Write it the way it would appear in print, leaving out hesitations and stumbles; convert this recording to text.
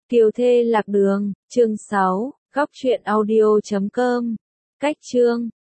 Kiều thê lạc đường, chương 6, góc truyện audio.com. Cách chương